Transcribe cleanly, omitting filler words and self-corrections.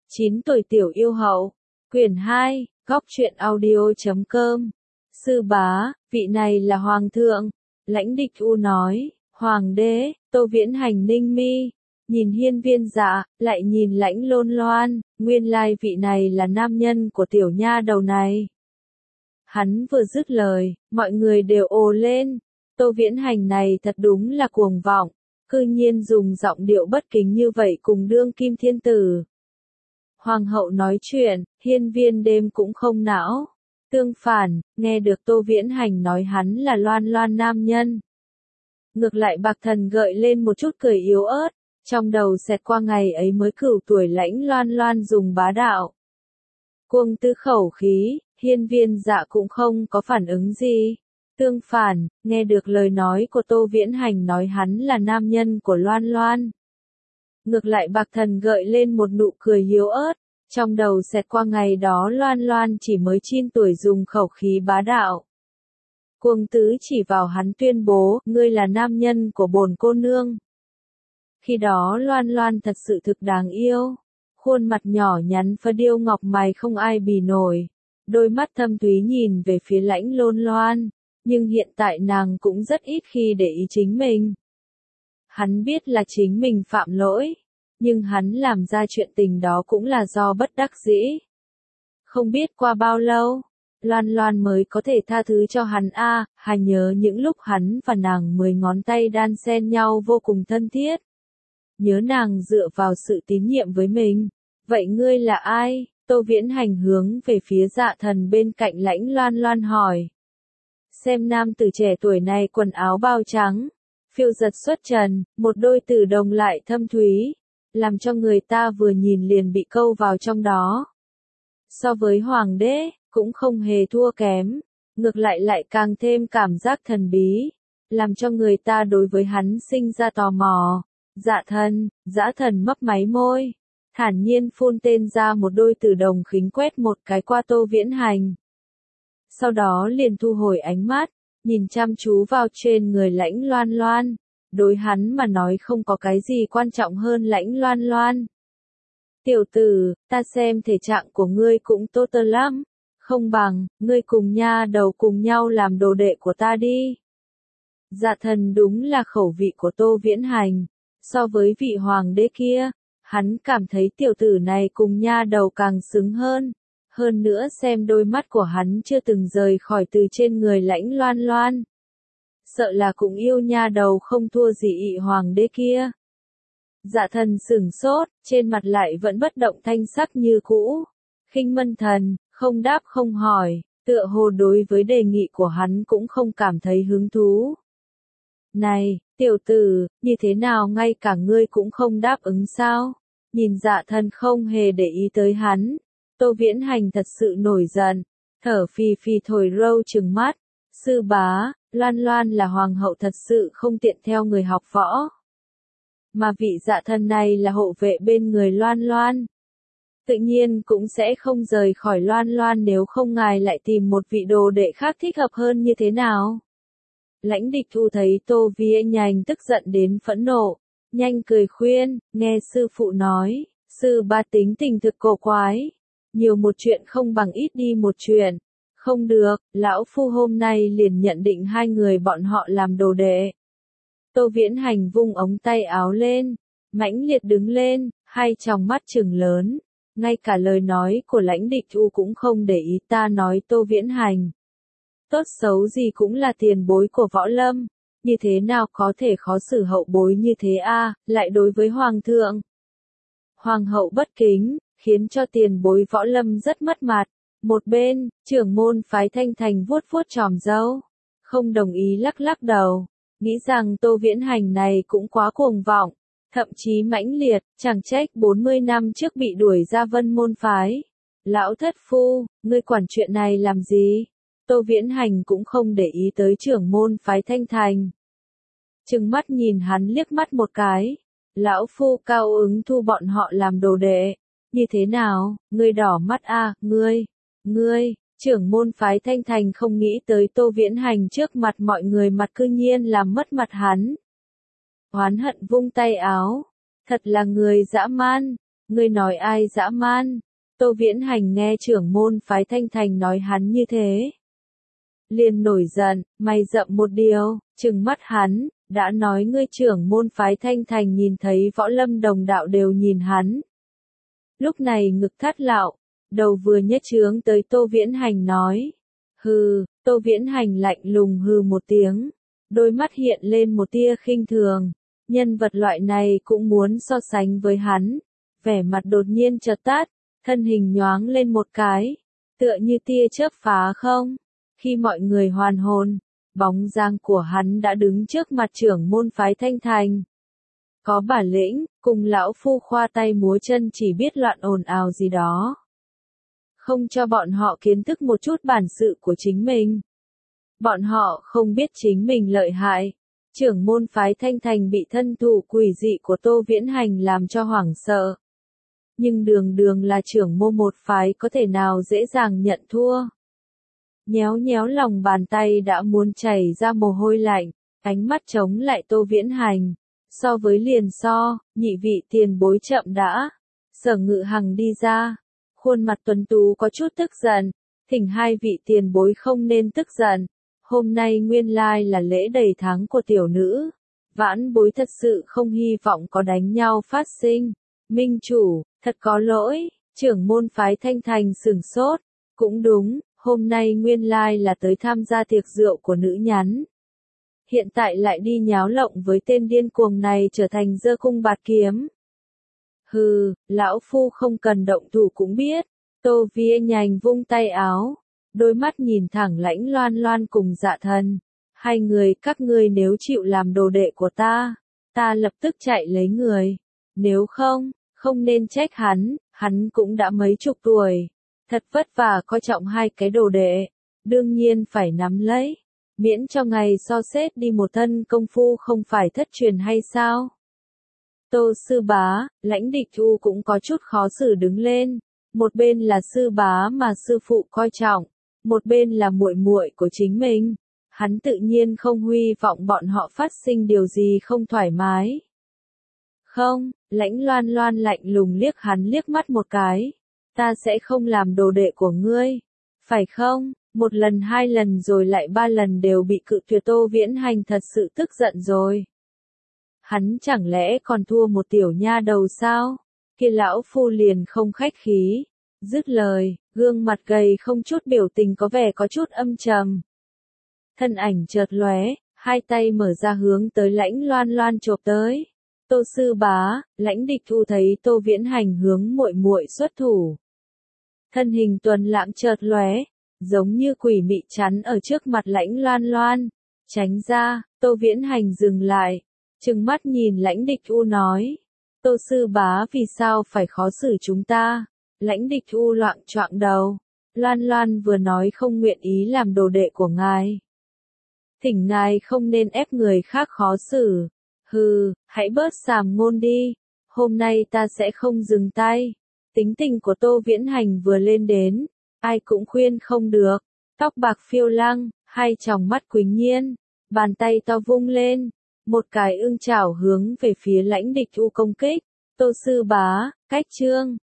9 tuổi tiểu yêu hậu. Quyển 2, góc truyện audio.com. Sư bá, vị này là hoàng thượng. Lãnh Địch U nói, hoàng đế, Tô Viễn Hành ninh mi, nhìn Hiên Viên Dạ, lại nhìn Lãnh Lôn Loan, nguyên lai vị này là nam nhân của tiểu nha đầu này. Hắn vừa dứt lời, mọi người đều ồ lên, Tô Viễn Hành này thật đúng là cuồng vọng, cư nhiên dùng giọng điệu bất kính như vậy cùng đương kim thiên tử. Hoàng hậu nói chuyện, Hiên Viên đêm cũng không não. Tương phản, nghe được Tô Viễn Hành nói hắn là Loan Loan nam nhân. Ngược lại Bạc Thần gợi lên một chút cười yếu ớt, trong đầu xẹt qua ngày ấy mới cửu tuổi Lãnh Loan Loan dùng bá đạo. Cuồng tư khẩu khí, Hiên Viên Dạ cũng không có phản ứng gì. Tương phản, nghe được lời nói của Tô Viễn Hành nói hắn là nam nhân của Loan Loan. Ngược lại Bạc Thần gợi lên một nụ cười yếu ớt, trong đầu xẹt qua ngày đó Loan Loan chỉ mới 9 tuổi dùng khẩu khí bá đạo. Cuồng tứ chỉ vào hắn tuyên bố, ngươi là nam nhân của bổn cô nương. Khi đó Loan Loan thật sự thực đáng yêu. Khuôn mặt nhỏ nhắn phấn điêu ngọc mày không ai bì nổi. Đôi mắt thâm thúy nhìn về phía Lãnh Lôn Loan. Nhưng hiện tại nàng cũng rất ít khi để ý chính mình. Hắn biết là chính mình phạm lỗi. Nhưng hắn làm ra chuyện tình đó cũng là do bất đắc dĩ. Không biết qua bao lâu, Loan Loan mới có thể tha thứ cho hắn hay nhớ những lúc hắn và nàng 10 ngón tay đan xen nhau vô cùng thân thiết. Nhớ nàng dựa vào sự tín nhiệm với mình. Vậy ngươi là ai? Tô Viễn Hành hướng về phía Dạ Thần bên cạnh Lãnh Loan Loan hỏi. Xem nam tử trẻ tuổi này quần áo bao trắng, phiêu giật xuất trần, một đôi tử đồng lại thâm thúy, làm cho người ta vừa nhìn liền bị câu vào trong đó. So với hoàng đế, cũng không hề thua kém, ngược lại càng thêm cảm giác thần bí, làm cho người ta đối với hắn sinh ra tò mò. Dã thần mấp máy môi, thản nhiên phun tên ra một đôi tử đồng khính quét một cái qua Tô Viễn Hành. Sau đó liền thu hồi ánh mắt, nhìn chăm chú vào trên người Lãnh Loan Loan. Đối hắn mà nói không có cái gì quan trọng hơn Lãnh Loan Loan. Tiểu tử, ta xem thể trạng của ngươi cũng tốt lắm. Không bằng, ngươi cùng nha đầu cùng nhau làm đồ đệ của ta đi. Dạ Thần đúng là khẩu vị của Tô Viễn Hành. So với vị hoàng đế kia, hắn cảm thấy tiểu tử này cùng nha đầu càng xứng hơn. Hơn nữa xem đôi mắt của hắn chưa từng rời khỏi từ trên người Lãnh Loan Loan. Sợ là cũng yêu nha đầu không thua gì ị hoàng đế kia. Dạ Thần sửng sốt, trên mặt lại vẫn bất động thanh sắc như cũ. Khinh Mân Thần, không đáp không hỏi, tựa hồ đối với đề nghị của hắn cũng không cảm thấy hứng thú. Này, tiểu tử, như thế nào ngay cả ngươi cũng không đáp ứng sao? Nhìn Dạ Thần không hề để ý tới hắn. Tô Viễn Hành thật sự nổi giận, thở phì phì thổi râu trừng mắt. Sư bá, Loan Loan là hoàng hậu thật sự không tiện theo người học võ. Mà vị Dạ Thần này là hộ vệ bên người Loan Loan. Tự nhiên cũng sẽ không rời khỏi Loan Loan nếu không ngài lại tìm một vị đồ đệ khác thích hợp hơn như thế nào. Lãnh Địch U thấy Tô Viễn Hành tức giận đến phẫn nộ, nhanh cười khuyên, nghe sư phụ nói, sư bá tính tình thực cổ quái. Nhiều một chuyện không bằng ít đi một chuyện. Không được, lão phu hôm nay liền nhận định hai người bọn họ làm đồ đệ. Tô Viễn Hành vung ống tay áo lên, mãnh liệt đứng lên, hai tròng mắt trừng lớn. Ngay cả lời nói của Lãnh Địch U cũng không để ý. Ta nói Tô Viễn Hành. Tốt xấu gì cũng là tiền bối của võ lâm. Như thế nào có thể khó xử hậu bối như thế lại đối với hoàng thượng. Hoàng hậu bất kính, khiến cho tiền bối võ lâm rất mất mặt. Một bên, trưởng môn phái Thanh Thành vuốt vuốt chòm râu, không đồng ý lắc lắc đầu, nghĩ rằng Tô Viễn Hành này cũng quá cuồng vọng, thậm chí mãnh liệt, chẳng trách 40 năm trước bị đuổi ra Vân môn phái. Lão thất phu, ngươi quản chuyện này làm gì? Tô Viễn Hành cũng không để ý tới trưởng môn phái Thanh Thành. Trừng mắt nhìn hắn liếc mắt một cái, lão phu cao ứng thu bọn họ làm đồ đệ. Như thế nào, ngươi đỏ mắt ngươi, trưởng môn phái Thanh Thành không nghĩ tới Tô Viễn Hành trước mặt mọi người mặt cư nhiên làm mất mặt hắn. Oán hận vung tay áo, thật là người dã man, Ngươi nói ai dã man? Tô Viễn Hành nghe trưởng môn phái Thanh Thành nói hắn như thế. Liền nổi giận, mày rậm một điều, trừng mắt hắn, đã nói ngươi trưởng môn phái Thanh Thành nhìn thấy võ lâm đồng đạo đều nhìn hắn. Lúc này ngực thắt lạo, đầu vừa nhếch trướng tới Tô Viễn Hành nói. Hừ, Tô Viễn Hành lạnh lùng hừ một tiếng, đôi mắt hiện lên một tia khinh thường, nhân vật loại này cũng muốn so sánh với hắn, vẻ mặt đột nhiên chợt tắt, thân hình nhoáng lên một cái, tựa như tia chớp phá không, khi mọi người hoàn hồn, bóng dáng của hắn đã đứng trước mặt trưởng môn phái Thanh Thành. Có bản lĩnh, cùng lão phu khoa tay múa chân chỉ biết loạn ồn ào gì đó. Không cho bọn họ kiến thức một chút bản sự của chính mình. Bọn họ không biết chính mình lợi hại. Trưởng môn phái Thanh Thành bị thân thủ quỷ dị của Tô Viễn Hành làm cho hoảng sợ. Nhưng đường đường là trưởng môn một phái có thể nào dễ dàng nhận thua. Nhéo nhéo lòng bàn tay đã muốn chảy ra mồ hôi lạnh, ánh mắt chống lại Tô Viễn Hành. So với liền so, nhị vị tiền bối chậm đã. Sở Ngự Hằng đi ra. Khuôn mặt tuấn tú có chút tức giận, thỉnh hai vị tiền bối không nên tức giận, hôm nay nguyên lai là lễ đầy tháng của tiểu nữ, vãn bối thật sự không hy vọng có đánh nhau phát sinh, minh chủ, thật có lỗi, trưởng môn phái Thanh Thành sửng sốt, cũng đúng, hôm nay nguyên lai là tới tham gia tiệc rượu của nữ nhắn. Hiện tại lại đi nháo lộng với tên điên cuồng này trở thành giơ cung bạt kiếm. Hừ, lão phu không cần động thủ cũng biết. Tô Viễn Hành vung tay áo, đôi mắt nhìn thẳng Lãnh Loan Loan cùng Dạ Thần. Hai người các ngươi nếu chịu làm đồ đệ của ta lập tức chạy lấy người. Nếu không, không nên trách hắn cũng đã mấy chục tuổi. Thật vất vả coi trọng hai cái đồ đệ, đương nhiên phải nắm lấy. Miễn cho ngày so xét đi một thân công phu không phải thất truyền hay sao? Tô sư bá, Lãnh Địch U cũng có chút khó xử đứng lên, một bên là sư bá mà sư phụ coi trọng, một bên là muội muội của chính mình, hắn tự nhiên không hy vọng bọn họ phát sinh điều gì không thoải mái. Không, Lãnh Loan Loan lạnh lùng liếc hắn liếc mắt một cái, ta sẽ không làm đồ đệ của ngươi, phải không? Một lần hai lần rồi lại ba lần đều bị cự tuyệt. Tô Viễn Hành thật sự tức giận rồi. Hắn chẳng lẽ còn thua một tiểu nha đầu sao? Kia lão phu liền không khách khí. Dứt lời, gương mặt gầy không chút biểu tình có vẻ có chút âm trầm. Thân ảnh chợt lóe, hai tay mở ra hướng tới Lãnh Loan Loan chộp tới. Tô sư bá, Lãnh Địch U thấy Tô Viễn Hành hướng muội muội xuất thủ. Thân hình tuần lãng chợt lóe, giống như quỷ mị chắn ở trước mặt Lãnh Loan Loan. Tránh ra, Tô Viễn Hành dừng lại, trừng mắt nhìn Lãnh Địch U nói. Tô sư bá vì sao phải khó xử chúng ta? Lãnh Địch U loạng choạng đầu. Loan Loan vừa nói không nguyện ý làm đồ đệ của ngài. Thỉnh ngài không nên ép người khác khó xử. Hừ, hãy bớt sàm ngôn đi. Hôm nay ta sẽ không dừng tay. Tính tình của Tô Viễn Hành vừa lên đến, ai cũng khuyên không được. Tóc bạc phiêu lăng, hai tròng mắt quỳnh nhiên, bàn tay to vung lên, một cái ưng chảo hướng về phía Lãnh Địch U công kích. Tô sư bá, cách chương.